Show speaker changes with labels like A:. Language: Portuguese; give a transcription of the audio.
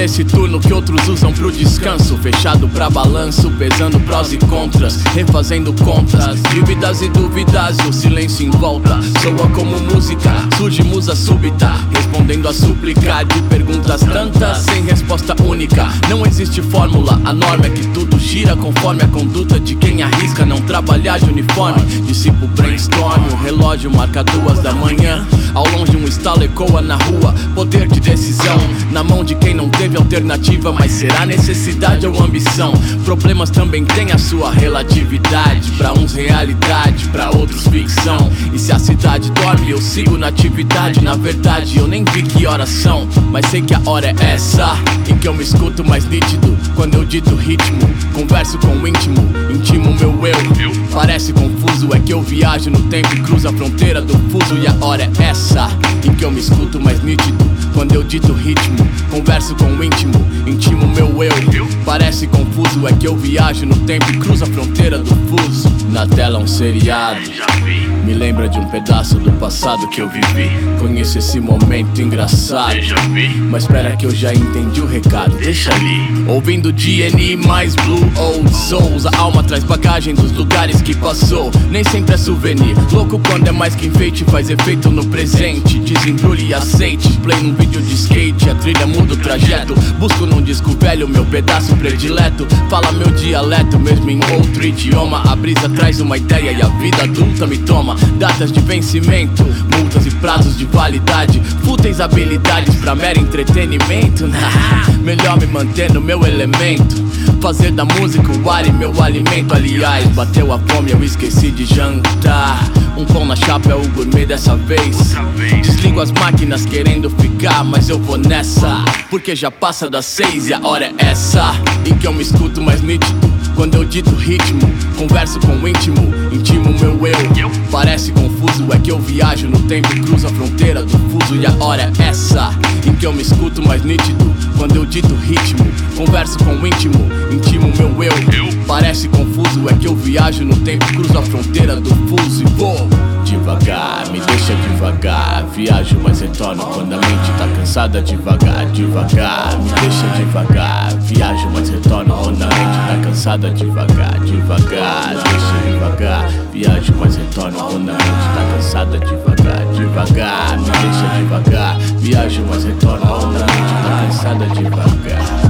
A: desse turno que outros usam pro descanso. Fechado pra balanço, pesando prós e contras, refazendo contas, dívidas e dúvidas, o silêncio em volta soa como música, surge musa súbita, respondendo a súplica de perguntas tantas, sem resposta única. Não existe fórmula, a norma é que tudo gira conforme a conduta de quem arrisca não trabalhar de uniforme. Dissipo brainstorm, o relógio marca 2 da manhã. Ao longe um estalo ecoa na rua, poder de decisão na mão de quem não teve alternativa, mas será necessidade ou ambição? Problemas também têm a sua relatividade, pra uns realidade, pra outros ficção. E se a cidade dorme eu sigo na atividade. Na verdade eu nem vi que horas são, mas sei que a hora é essa em que eu me escuto mais nítido. Quando eu dito ritmo, converso com o íntimo, intimo meu eu. Parece confuso, é que eu viajo no tempo e cruzo a fronteira do fuso. E a hora é essa em que eu me escuto mais nítido. Quando eu dito ritmo, converso com o íntimo, intimo meu eu. Parece confuso, é que eu viajo no tempo e cruzo a fronteira do fuso. Na tela um seriado, me lembra de um pedaço do passado que eu vivi. Conheço esse momento engraçado, mas espera que eu já entendi o recado, deixa ali. Ouvindo DNI mais Blue Old Souls, a alma traz bagagem dos lugares que passou. Nem sempre é souvenir, louco quando é mais que enfeite, faz efeito no presente. Desembrulhe e aceite, play num vídeo de skate, a trilha muda o trajeto. Busco num disco velho meu pedaço predileto, fala meu dialeto mesmo em outro idioma. A brisa traz uma ideia e a vida adulta me toma. Datas de vencimento, multas e prazos de validade, fúteis habilidades pra mero entretenimento. Melhor me manter no meu elemento, fazer da música o ar e meu alimento. Aliás, bateu a fome, eu esqueci de jantar. Um pão na chapa é o gourmet dessa vez. Desligo as máquinas querendo ficar, mas eu vou nessa, porque já passa das 6 e a hora é essa em que eu me escuto mais nítido. Quando eu dito ritmo, converso com o íntimo, intimo meu eu. Parece confuso, é que eu viajo no tempo e cruzo a fronteira do fuso. E a hora é essa em que eu me escuto mais nítido. Quando eu dito ritmo, converso com o íntimo, intimo meu eu. Parece confuso, é que eu viajo no tempo e cruzo a fronteira do fuso. E vou devagar, me deixa devagar, viajo mas retorno quando a mente tá cansada. Devagar, devagar, me deixa devagar, viajo mas retorno quando a mente tá cansada. Devagar, devagar, deixa devagar, viajo mas retorno quando a mente tá cansada. Devagar, devagar, me deixa devagar, viajo mas retorno quando a mente tá cansada. Devagar.